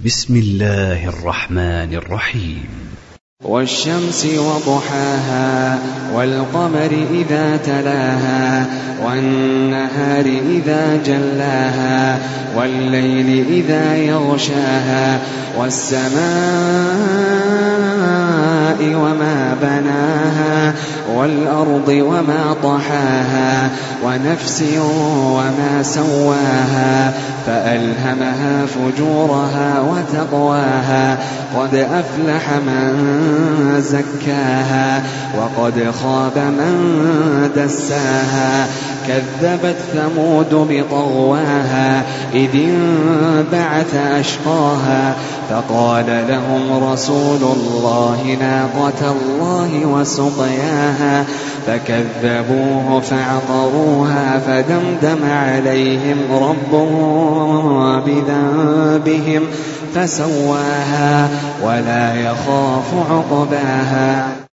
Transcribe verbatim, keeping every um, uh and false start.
بسم الله الرحمن الرحيم. والشمس وضحاها والقمر إذا تلاها والنهار إذا جلاها والليل إذا يغشاها والسماء وما بناها والأرض وما طحاها ونفس وما سواها فألهمها فجورها وتقواها قد أفلح من زكاها وقد خاب من دساها كذبت ثمود بطغواها إذ انبعث أشقاها فقال لهم رسول الله ناقة الله وسقياها فكذبوه فعقروها فدمدم عليهم ربهم بذنبهم فسواها ولا يخاف عقباها.